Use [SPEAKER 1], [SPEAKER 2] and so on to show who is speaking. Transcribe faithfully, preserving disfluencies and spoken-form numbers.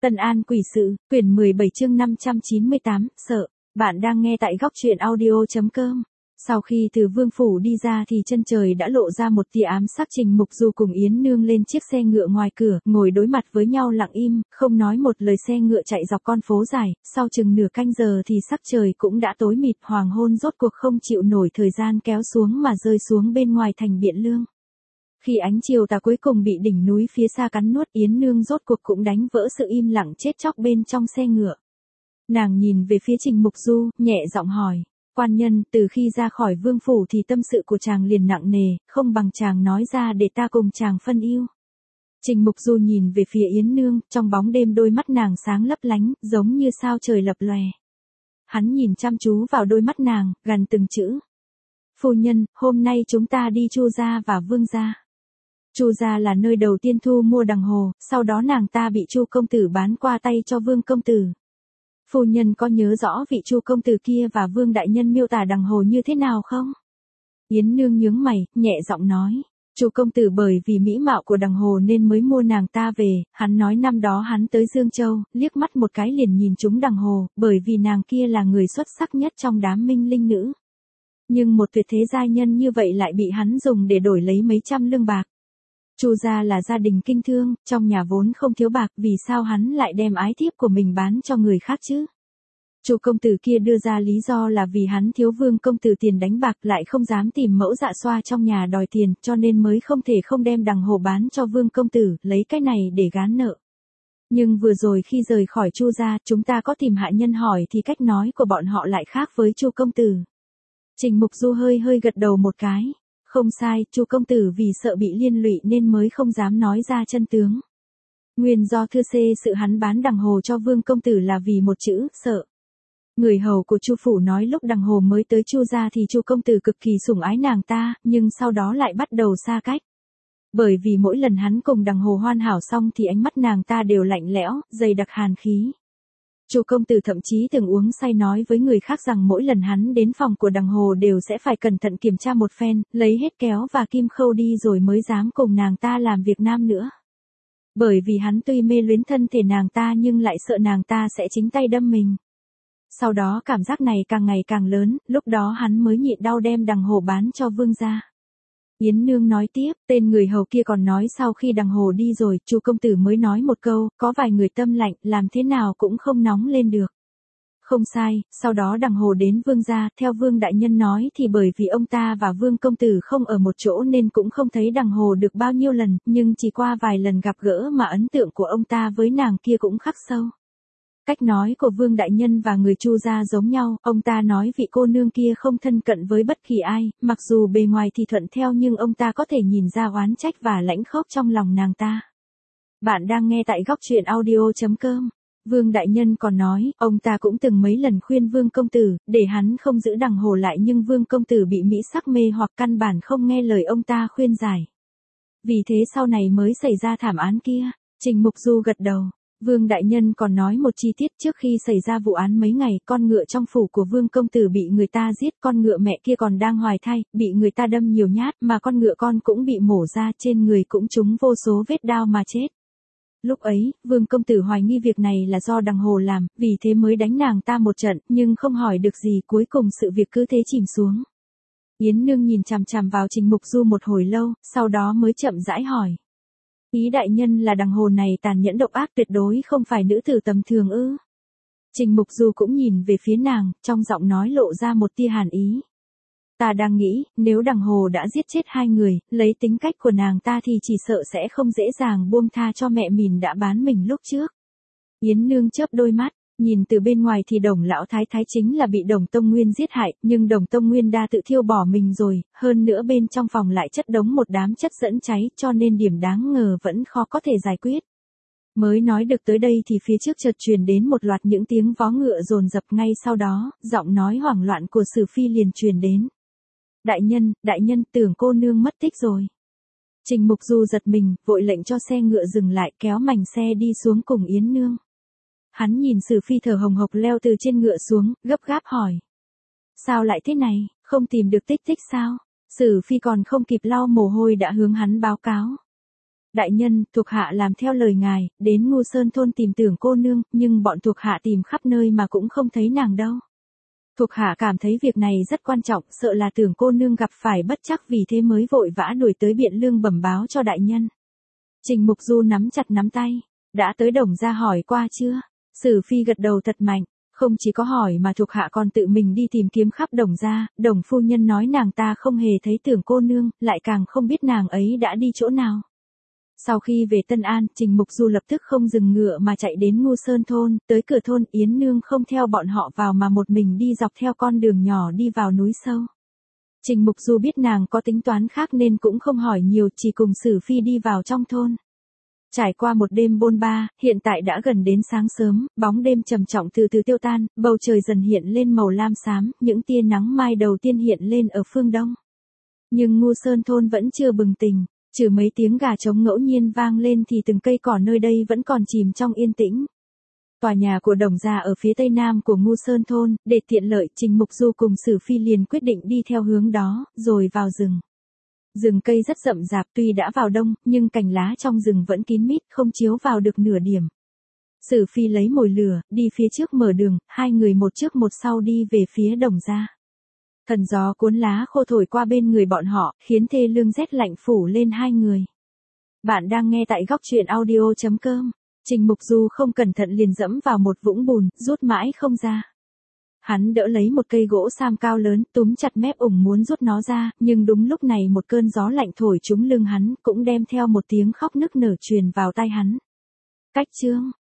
[SPEAKER 1] Tân An quỷ sự, quyển mười bảy chương năm trăm chín mươi tám, sợ. Bạn đang nghe tại góc truyện audio chấm com. Sau khi từ Vương phủ đi ra thì chân trời đã lộ ra một tia ám sắc. Trình Mục Du cùng Yến Nương lên chiếc xe ngựa ngoài cửa, ngồi đối mặt với nhau lặng im, không nói một lời. Xe ngựa chạy dọc con phố dài, sau chừng nửa canh giờ thì sắc trời cũng đã tối mịt. Hoàng hôn rốt cuộc không chịu nổi thời gian kéo xuống mà rơi xuống bên ngoài thành Biện Lương. Khi ánh chiều tà cuối cùng bị đỉnh núi phía xa cắn nuốt, Yến Nương rốt cuộc cũng đánh vỡ sự im lặng chết chóc bên trong xe ngựa. Nàng nhìn về phía Trình Mục Du, nhẹ giọng hỏi, quan nhân, từ khi ra khỏi vương phủ thì tâm sự của chàng liền nặng nề, không bằng chàng nói ra để ta cùng chàng phân ưu. Trình Mục Du nhìn về phía Yến Nương, trong bóng đêm đôi mắt nàng sáng lấp lánh, giống như sao trời lập lòe. Hắn nhìn chăm chú vào đôi mắt nàng, gằn từng chữ. Phu nhân, hôm nay chúng ta đi Chu gia và Vương gia. Chu gia là nơi đầu tiên thu mua đằng hồ, sau đó nàng ta bị Chu công tử bán qua tay cho Vương công tử. Phu nhân có nhớ rõ vị Chu công tử kia và Vương đại nhân miêu tả đằng hồ như thế nào không? Yến Nương nhướng mày, nhẹ giọng nói, Chu công tử bởi vì mỹ mạo của đằng hồ nên mới mua nàng ta về, hắn nói năm đó hắn tới Dương Châu, liếc mắt một cái liền nhìn trúng đằng hồ, bởi vì nàng kia là người xuất sắc nhất trong đám minh linh nữ. Nhưng một tuyệt thế giai nhân như vậy lại bị hắn dùng để đổi lấy mấy trăm lương bạc. Chu gia là gia đình kinh thương, trong nhà vốn không thiếu bạc, vì sao hắn lại đem ái thiếp của mình bán cho người khác chứ? Chu công tử kia đưa ra lý do là vì hắn thiếu Vương công tử tiền đánh bạc, lại không dám tìm mẫu dạ xoa trong nhà đòi tiền, cho nên mới không thể không đem đằng hồ bán cho Vương công tử, lấy cái này để gán nợ. Nhưng vừa rồi khi rời khỏi Chu gia, chúng ta có tìm hạ nhân hỏi thì cách nói của bọn họ lại khác với Chu công tử. Trình Mục Du hơi hơi gật đầu một cái. Không sai, Chu công tử vì sợ bị liên lụy nên mới không dám nói ra chân tướng. Nguyên do thưa xê sự hắn bán đằng hồ cho Vương công tử là vì một chữ, sợ. Người hầu của Chu phủ nói lúc đằng hồ mới tới Chu gia thì Chu công tử cực kỳ sủng ái nàng ta, nhưng sau đó lại bắt đầu xa cách. Bởi vì mỗi lần hắn cùng đằng hồ hoàn hảo xong thì ánh mắt nàng ta đều lạnh lẽo, dày đặc hàn khí. Chu công tử thậm chí từng uống say nói với người khác rằng mỗi lần hắn đến phòng của đằng hồ đều sẽ phải cẩn thận kiểm tra một phen, lấy hết kéo và kim khâu đi rồi mới dám cùng nàng ta làm việc nam nữa. Bởi vì hắn tuy mê luyến thân thể nàng ta nhưng lại sợ nàng ta sẽ chính tay đâm mình. Sau đó cảm giác này càng ngày càng lớn, lúc đó hắn mới nhịn đau đem đằng hồ bán cho Vương gia. Yến Nương nói tiếp, tên người hầu kia còn nói sau khi đằng hồ đi rồi, Chu công tử mới nói một câu, có vài người tâm lạnh, làm thế nào cũng không nóng lên được. Không sai, sau đó đằng hồ đến Vương gia, theo Vương đại nhân nói thì bởi vì ông ta và Vương công tử không ở một chỗ nên cũng không thấy đằng hồ được bao nhiêu lần, nhưng chỉ qua vài lần gặp gỡ mà ấn tượng của ông ta với nàng kia cũng khắc sâu. Cách nói của Vương đại nhân và người Chu gia giống nhau, ông ta nói vị cô nương kia không thân cận với bất kỳ ai, mặc dù bề ngoài thì thuận theo nhưng ông ta có thể nhìn ra oán trách và lãnh khốc trong lòng nàng ta. Bạn đang nghe tại góc truyện audio chấm com. Vương đại nhân còn nói, ông ta cũng từng mấy lần khuyên Vương công tử, để hắn không giữ đằng hồ lại nhưng Vương công tử bị mỹ sắc mê hoặc căn bản không nghe lời ông ta khuyên giải. Vì thế sau này mới xảy ra thảm án kia. Trình Mục Du gật đầu. Vương đại nhân còn nói một chi tiết trước khi xảy ra vụ án mấy ngày, con ngựa trong phủ của Vương công tử bị người ta giết, con ngựa mẹ kia còn đang hoài thai, bị người ta đâm nhiều nhát, mà con ngựa con cũng bị mổ ra, trên người cũng trúng vô số vết đao mà chết. Lúc ấy, Vương công tử hoài nghi việc này là do đằng hồ làm, vì thế mới đánh nàng ta một trận, nhưng không hỏi được gì, cuối cùng sự việc cứ thế chìm xuống. Yến Nương nhìn chằm chằm vào Trình Mục Du một hồi lâu, sau đó mới chậm rãi hỏi. Ý đại nhân là đằng hồ này tàn nhẫn độc ác tuyệt đối không phải nữ tử tầm thường ư? Trình Mục Du cũng nhìn về phía nàng, trong giọng nói lộ ra một tia hàn ý. Ta đang nghĩ, nếu đằng hồ đã giết chết hai người, lấy tính cách của nàng ta thì chỉ sợ sẽ không dễ dàng buông tha cho mẹ mình đã bán mình lúc trước. Yến Nương chớp đôi mắt. Nhìn từ bên ngoài thì Đồng lão thái thái chính là bị Đồng Tông Nguyên giết hại, nhưng Đồng Tông Nguyên đã tự thiêu bỏ mình rồi, hơn nữa bên trong phòng lại chất đống một đám chất dẫn cháy, cho nên điểm đáng ngờ vẫn khó có thể giải quyết. Mới nói được tới đây thì phía trước chợt truyền đến một loạt những tiếng vó ngựa dồn dập, ngay sau đó, giọng nói hoảng loạn của Sử Phi liền truyền đến. Đại nhân, đại nhân, tưởng cô nương mất tích rồi. Trình Mục Du giật mình, vội lệnh cho xe ngựa dừng lại, kéo mảnh xe đi xuống cùng Yến Nương. Hắn nhìn Sử Phi thở hồng hộc leo từ trên ngựa xuống, gấp gáp hỏi. Sao lại thế này, không tìm được tích tích sao? Sử Phi còn không kịp lau mồ hôi đã hướng hắn báo cáo. Đại nhân, thuộc hạ làm theo lời ngài, đến Ngu Sơn thôn tìm Tưởng cô nương, nhưng bọn thuộc hạ tìm khắp nơi mà cũng không thấy nàng đâu. Thuộc hạ cảm thấy việc này rất quan trọng, sợ là Tưởng cô nương gặp phải bất trắc, vì thế mới vội vã đuổi tới Biện Lương bẩm báo cho đại nhân. Trình Mục Du nắm chặt nắm tay, đã tới Đồng gia hỏi qua chưa? Sử Phi gật đầu thật mạnh, không chỉ có hỏi mà thuộc hạ còn tự mình đi tìm kiếm khắp Đồng gia. Đồng phu nhân nói nàng ta không hề thấy Tưởng cô nương, lại càng không biết nàng ấy đã đi chỗ nào. Sau khi về Tân An, Trình Mục Du lập tức không dừng ngựa mà chạy đến Ngu Sơn thôn, tới cửa thôn Yến Nương không theo bọn họ vào mà một mình đi dọc theo con đường nhỏ đi vào núi sâu. Trình Mục Du biết nàng có tính toán khác nên cũng không hỏi nhiều, chỉ cùng Sử Phi đi vào trong thôn. Trải qua một đêm bôn ba, hiện tại đã gần đến sáng sớm, bóng đêm trầm trọng từ từ tiêu tan, bầu trời dần hiện lên màu lam xám, những tia nắng mai đầu tiên hiện lên ở phương đông. Nhưng Ngu Sơn thôn vẫn chưa bừng tỉnh. Trừ mấy tiếng gà trống ngẫu nhiên vang lên thì từng cây cỏ nơi đây vẫn còn chìm trong yên tĩnh. Tòa nhà của Đồng gia ở phía tây nam của Ngu Sơn thôn, để tiện lợi, Trình Mục Du cùng Sử Phi liền quyết định đi theo hướng đó, rồi vào rừng. Rừng cây rất rậm rạp, tuy đã vào đông, nhưng cành lá trong rừng vẫn kín mít, không chiếu vào được nửa điểm. Sử Phi lấy mồi lửa, đi phía trước mở đường, hai người một trước một sau đi về phía Đồng gia. Thần gió cuốn lá khô thổi qua bên người bọn họ, khiến thê lương rét lạnh phủ lên hai người. Bạn đang nghe tại góc truyện audio chấm com. Trình Mục Du không cẩn thận liền dẫm vào một vũng bùn, rút mãi không ra. Hắn đỡ lấy một cây gỗ sam cao lớn, túm chặt mép ủng muốn rút nó ra, nhưng đúng lúc này một cơn gió lạnh thổi trúng lưng hắn, cũng đem theo một tiếng khóc nức nở truyền vào tai hắn. Cách chương